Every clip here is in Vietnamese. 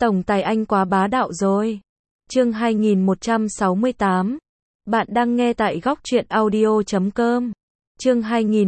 Tổng tài anh quá bá đạo rồi. Chương 2168. Bạn đang nghe tại góc truyện audio.com. Chương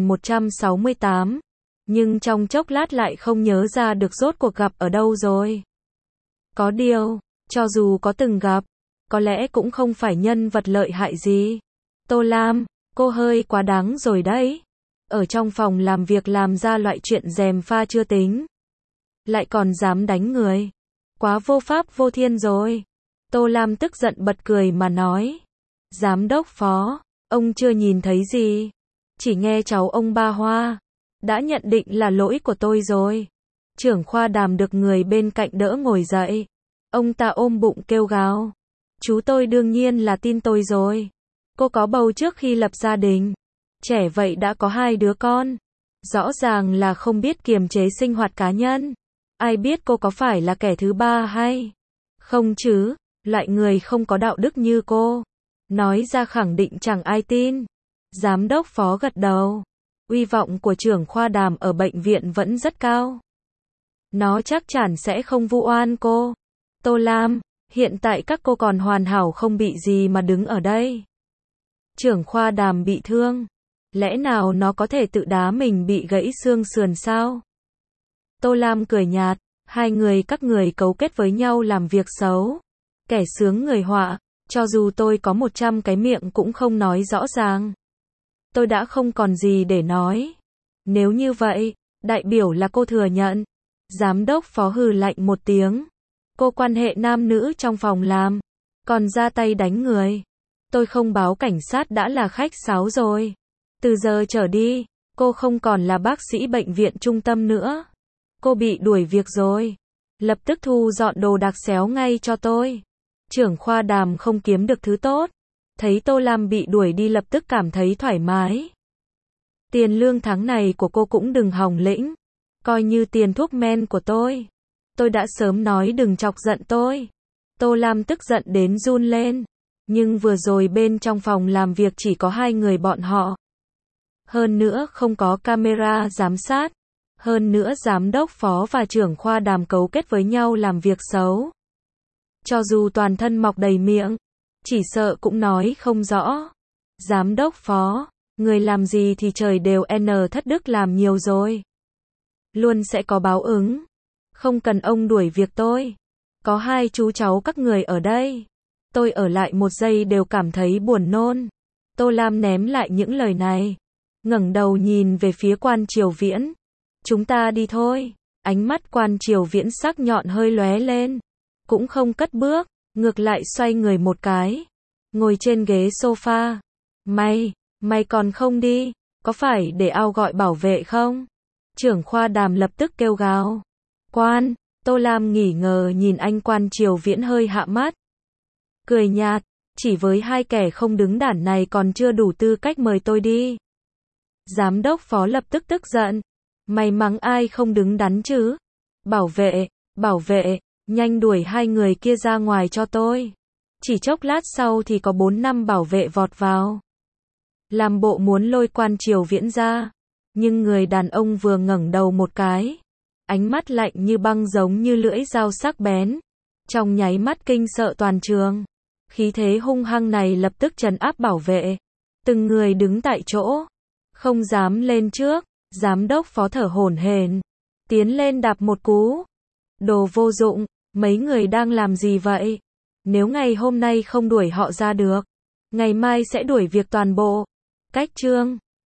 2168. Nhưng trong chốc lát lại không nhớ ra được rốt cuộc gặp ở đâu rồi. Có điều, cho dù có từng gặp, có lẽ cũng không phải nhân vật lợi hại gì. Tô Lam, cô hơi quá đáng rồi đấy. Ở trong phòng làm việc làm ra loại chuyện gièm pha chưa tính, lại còn dám đánh người. Quá vô pháp vô thiên rồi. Tô Lam tức giận bật cười mà nói. Giám đốc Phó, ông chưa nhìn thấy gì. Chỉ nghe cháu ông Ba Hoa đã nhận định là lỗi của tôi rồi. Trưởng khoa Đàm được người bên cạnh đỡ ngồi dậy. Ông ta ôm bụng kêu gào. Chú tôi đương nhiên là tin tôi rồi. Cô có bầu trước khi lập gia đình. Trẻ vậy đã có 2 đứa con. Rõ ràng là không biết kiềm chế sinh hoạt cá nhân. Ai biết cô có phải là kẻ thứ ba hay không chứ? Loại người không có đạo đức như cô nói ra khẳng định chẳng ai tin. Giám đốc Phó gật đầu. Uy vọng của trưởng khoa Đàm ở bệnh viện vẫn rất cao. Nó chắc chắn sẽ không vu oan cô. Tô Lam, hiện tại các cô còn hoàn hảo không bị gì mà đứng ở đây. Trưởng khoa Đàm bị thương. Lẽ nào nó có thể tự đá mình bị gãy xương sườn sao? Tô Lam cười nhạt. Hai người các người cấu kết với nhau làm việc xấu. Kẻ sướng người họa. Cho dù tôi có 100 cái miệng cũng không nói rõ ràng. Tôi đã không còn gì để nói. Nếu như vậy, đại biểu là cô thừa nhận. Giám đốc Phó hừ lạnh một tiếng. Cô quan hệ nam nữ trong phòng làm, còn ra tay đánh người. Tôi không báo cảnh sát đã là khách sáo rồi. Từ giờ trở đi, cô không còn là bác sĩ bệnh viện trung tâm nữa. Cô bị đuổi việc rồi. Lập tức thu dọn đồ đạc xéo ngay cho tôi. Trưởng khoa Đàm không kiếm được thứ tốt. Thấy Tô Lam bị đuổi đi lập tức cảm thấy thoải mái. Tiền lương tháng này của cô cũng đừng hòng lĩnh. Coi như tiền thuốc men của tôi. Tôi đã sớm nói đừng chọc giận tôi. Tô Lam tức giận đến run lên. Nhưng vừa rồi bên trong phòng làm việc chỉ có 2 người bọn họ. Hơn nữa không có camera giám sát. Hơn nữa giám đốc Phó và trưởng khoa Đàm cấu kết với nhau làm việc xấu. Cho dù toàn thân mọc đầy miệng, chỉ sợ cũng nói không rõ. Giám đốc Phó, người làm gì thì trời đều thất đức làm nhiều rồi. Luôn sẽ có báo ứng. Không cần ông đuổi việc tôi. Có 2 chú cháu các người ở đây. Tôi ở lại 1 giây đều cảm thấy buồn nôn. Tô Lam ném lại những lời này. Ngẩng đầu nhìn về phía Quan Triều Viễn. Chúng ta đi thôi. Ánh mắt Quan Triều Viễn sắc nhọn hơi lóe lên. Cũng không cất bước, ngược lại xoay người một cái. Ngồi trên ghế sofa. Mày còn không đi, có phải để ao gọi bảo vệ không? Trưởng khoa Đàm lập tức kêu gào. Tô Lam nghỉ ngờ nhìn anh Quan Triều Viễn hơi hạ mắt. Cười nhạt, chỉ với 2 kẻ không đứng đản này còn chưa đủ tư cách mời tôi đi. Giám đốc Phó lập tức tức giận. Mày mắng ai không đứng đắn chứ? Bảo vệ, nhanh đuổi 2 người kia ra ngoài cho tôi. Chỉ chốc lát sau thì có 4-5 bảo vệ vọt vào. Làm bộ muốn lôi Quan Triều Viễn ra. Nhưng người đàn ông vừa ngẩng đầu một cái. Ánh mắt lạnh như băng giống như lưỡi dao sắc bén. Trong nháy mắt kinh sợ toàn trường. Khí thế hung hăng này lập tức trấn áp bảo vệ. Từng người đứng tại chỗ. Không dám lên trước. Giám đốc Phó thở hổn hển. Tiến lên đạp một cú. Đồ vô dụng, mấy người đang làm gì vậy? Nếu ngày hôm nay không đuổi họ ra được, ngày mai sẽ đuổi việc toàn bộ. Cách chương